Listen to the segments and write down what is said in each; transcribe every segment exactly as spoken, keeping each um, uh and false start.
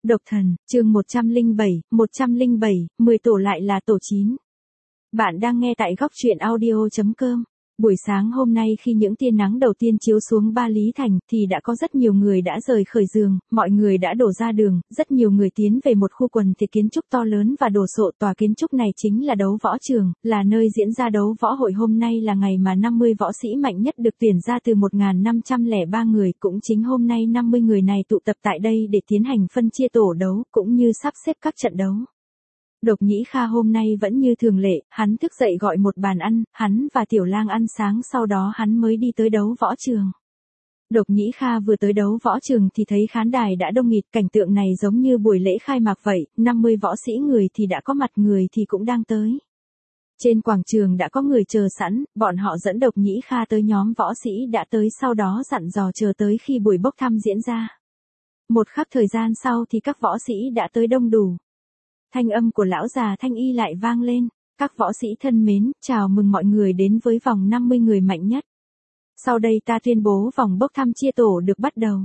Độc thần, chương một trăm lẻ bảy, một trăm lẻ bảy, mười tổ lại là tổ chín. Bạn đang nghe tại góc truyện audio chấm com. Buổi sáng hôm nay khi những tia nắng đầu tiên chiếu xuống Ba Lý Thành thì đã có rất nhiều người đã rời khởi giường, mọi người đã đổ ra đường, rất nhiều người tiến về một khu quần thể kiến trúc to lớn và đồ sộ. Tòa kiến trúc này chính là đấu võ trường, là nơi diễn ra đấu võ hội. Hôm nay là ngày mà năm mươi võ sĩ mạnh nhất được tuyển ra từ một nghìn năm trăm lẻ ba người, cũng chính hôm nay năm mươi người này tụ tập tại đây để tiến hành phân chia tổ đấu, cũng như sắp xếp các trận đấu. Độc Nhĩ Kha hôm nay vẫn như thường lệ, hắn thức dậy gọi một bàn ăn, hắn và Tiểu Lang ăn sáng, sau đó hắn mới đi tới đấu võ trường. Độc Nhĩ Kha vừa tới đấu võ trường thì thấy khán đài đã đông nghịt, cảnh tượng này giống như buổi lễ khai mạc vậy, năm mươi võ sĩ người thì đã có mặt, người thì cũng đang tới. Trên quảng trường đã có người chờ sẵn, bọn họ dẫn Độc Nhĩ Kha tới nhóm võ sĩ đã tới, sau đó dặn dò chờ tới khi buổi bốc thăm diễn ra. Một khắc thời gian sau thì các võ sĩ đã tới đông đủ. Thanh âm của lão già Thanh Y lại vang lên, các võ sĩ thân mến, chào mừng mọi người đến với vòng năm mươi người mạnh nhất. Sau đây ta tuyên bố vòng bốc thăm chia tổ được bắt đầu.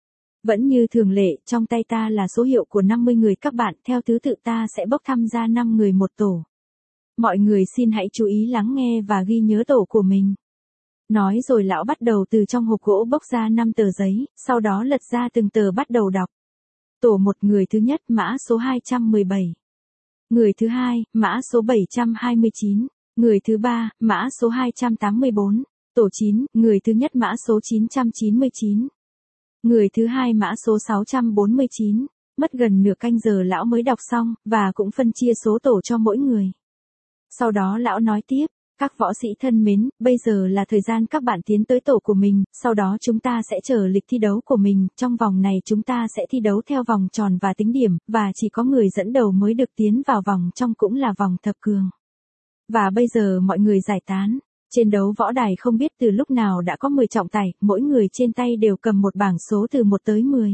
Vẫn như thường lệ, trong tay ta là số hiệu của năm mươi người, các bạn theo thứ tự ta sẽ bốc thăm ra năm người một tổ. Mọi người xin hãy chú ý lắng nghe và ghi nhớ tổ của mình. Nói rồi lão bắt đầu từ trong hộp gỗ bốc ra năm tờ giấy, sau đó lật ra từng tờ bắt đầu đọc. Tổ một, người thứ nhất mã số hai trăm mười bảy. Người thứ hai, mã số bảy trăm hai mươi chín. Người thứ ba, mã số hai trăm tám mươi bốn. Tổ chín, người thứ nhất mã số chín trăm chín mươi chín. Người thứ hai mã số sáu trăm bốn mươi chín. Mất gần nửa canh giờ lão mới đọc xong, và cũng phân chia số tổ cho mỗi người. Sau đó lão nói tiếp, các võ sĩ thân mến, bây giờ là thời gian các bạn tiến tới tổ của mình, sau đó chúng ta sẽ chờ lịch thi đấu của mình, trong vòng này chúng ta sẽ thi đấu theo vòng tròn và tính điểm, và chỉ có người dẫn đầu mới được tiến vào vòng trong, cũng là vòng thập cường. Và bây giờ mọi người giải tán. Trên đấu võ đài không biết từ lúc nào đã có mười trọng tài, mỗi người trên tay đều cầm một bảng số từ một tới mười.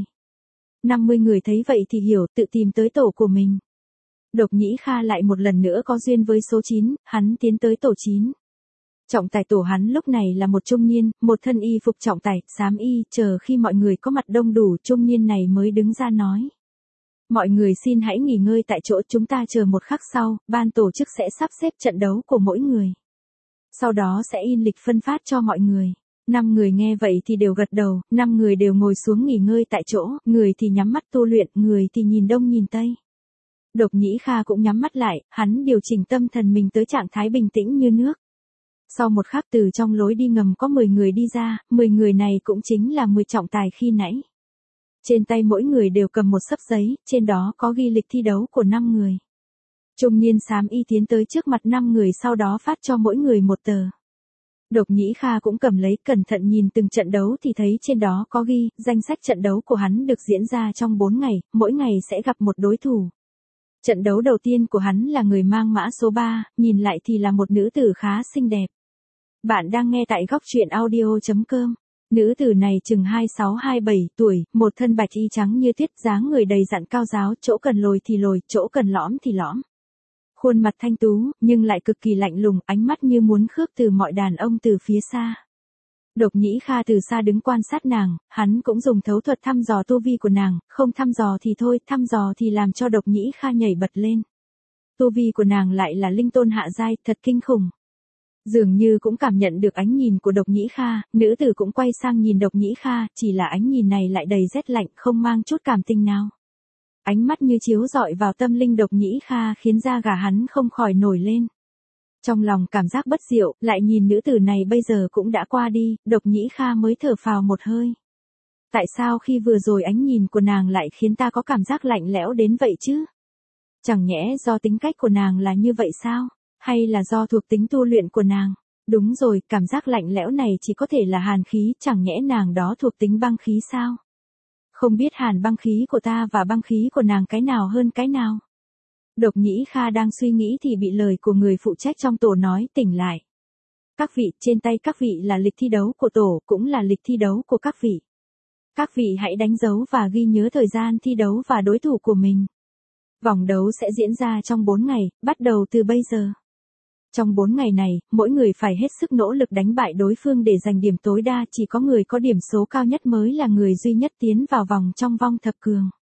năm mươi người thấy vậy thì hiểu, tự tìm tới tổ của mình. Độc Nhĩ Kha lại một lần nữa có duyên với số chín, hắn tiến tới tổ chín. Trọng tài tổ hắn lúc này là một trung niên, một thân y phục trọng tài, xám y, chờ khi mọi người có mặt đông đủ, trung niên này mới đứng ra nói. Mọi người xin hãy nghỉ ngơi tại chỗ, chúng ta chờ một khắc sau, ban tổ chức sẽ sắp xếp trận đấu của mỗi người. Sau đó sẽ in lịch phân phát cho mọi người. Năm người nghe vậy thì đều gật đầu, năm người đều ngồi xuống nghỉ ngơi tại chỗ, người thì nhắm mắt tu luyện, người thì nhìn đông nhìn tây. Độc Nhĩ Kha cũng nhắm mắt lại, hắn điều chỉnh tâm thần mình tới trạng thái bình tĩnh như nước. Sau một khắc từ trong lối đi ngầm có mười người đi ra, mười người này cũng chính là mười trọng tài khi nãy. Trên tay mỗi người đều cầm một xấp giấy, trên đó có ghi lịch thi đấu của năm người. Trung niên xám y tiến tới trước mặt năm người, sau đó phát cho mỗi người một tờ. Độc Nhĩ Kha cũng cầm lấy, cẩn thận nhìn từng trận đấu thì thấy trên đó có ghi, danh sách trận đấu của hắn được diễn ra trong bốn ngày, mỗi ngày sẽ gặp một đối thủ. Trận đấu đầu tiên của hắn là người mang mã số ba, nhìn lại thì là một nữ tử khá xinh đẹp. Bạn đang nghe tại góc truyện audio chấm com. Nữ tử này chừng hai mươi sáu hai mươi bảy tuổi, một thân bạch y trắng như tuyết, dáng người đầy dặn cao ráo, chỗ cần lồi thì lồi, chỗ cần lõm thì lõm. Khuôn mặt thanh tú, nhưng lại cực kỳ lạnh lùng, ánh mắt như muốn khước từ mọi đàn ông từ phía xa. Độc Nhĩ Kha từ xa đứng quan sát nàng, hắn cũng dùng thấu thuật thăm dò tu vi của nàng, không thăm dò thì thôi, thăm dò thì làm cho Độc Nhĩ Kha nhảy bật lên. Tu vi của nàng lại là linh tôn hạ giai, thật kinh khủng. Dường như cũng cảm nhận được ánh nhìn của Độc Nhĩ Kha, nữ tử cũng quay sang nhìn Độc Nhĩ Kha, chỉ là ánh nhìn này lại đầy rét lạnh, không mang chút cảm tình nào. Ánh mắt như chiếu rọi vào tâm linh Độc Nhĩ Kha khiến da gà hắn không khỏi nổi lên. Trong lòng cảm giác bất diệu, lại nhìn nữ tử này bây giờ cũng đã qua đi, Độc Nhĩ Kha mới thở phào một hơi. Tại sao khi vừa rồi ánh nhìn của nàng lại khiến ta có cảm giác lạnh lẽo đến vậy chứ? Chẳng nhẽ do tính cách của nàng là như vậy sao? Hay là do thuộc tính tu luyện của nàng? Đúng rồi, cảm giác lạnh lẽo này chỉ có thể là hàn khí, chẳng nhẽ nàng đó thuộc tính băng khí sao? Không biết hàn băng khí của ta và băng khí của nàng cái nào hơn cái nào? Độc Nhĩ Kha đang suy nghĩ thì bị lời của người phụ trách trong tổ nói tỉnh lại. Các vị, trên tay các vị là lịch thi đấu của tổ, cũng là lịch thi đấu của các vị. Các vị hãy đánh dấu và ghi nhớ thời gian thi đấu và đối thủ của mình. Vòng đấu sẽ diễn ra trong bốn ngày, bắt đầu từ bây giờ. Trong bốn ngày này, mỗi người phải hết sức nỗ lực đánh bại đối phương để giành điểm tối đa, chỉ có người có điểm số cao nhất mới là người duy nhất tiến vào vòng trong vòng thập cường.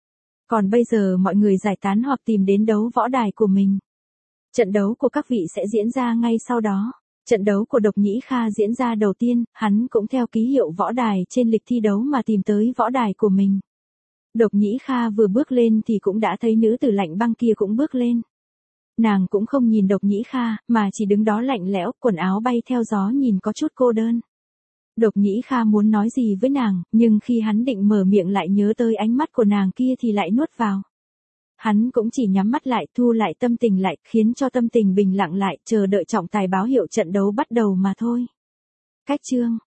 Còn bây giờ mọi người giải tán hoặc tìm đến đấu võ đài của mình. Trận đấu của các vị sẽ diễn ra ngay sau đó. Trận đấu của Độc Nhĩ Kha diễn ra đầu tiên, hắn cũng theo ký hiệu võ đài trên lịch thi đấu mà tìm tới võ đài của mình. Độc Nhĩ Kha vừa bước lên thì cũng đã thấy nữ tử lạnh băng kia cũng bước lên. Nàng cũng không nhìn Độc Nhĩ Kha, mà chỉ đứng đó lạnh lẽo, quần áo bay theo gió nhìn có chút cô đơn. Độc Nhĩ Kha muốn nói gì với nàng, nhưng khi hắn định mở miệng lại nhớ tới ánh mắt của nàng kia thì lại nuốt vào. Hắn cũng chỉ nhắm mắt lại, thu lại tâm tình lại, khiến cho tâm tình bình lặng lại, chờ đợi trọng tài báo hiệu trận đấu bắt đầu mà thôi. Cách chương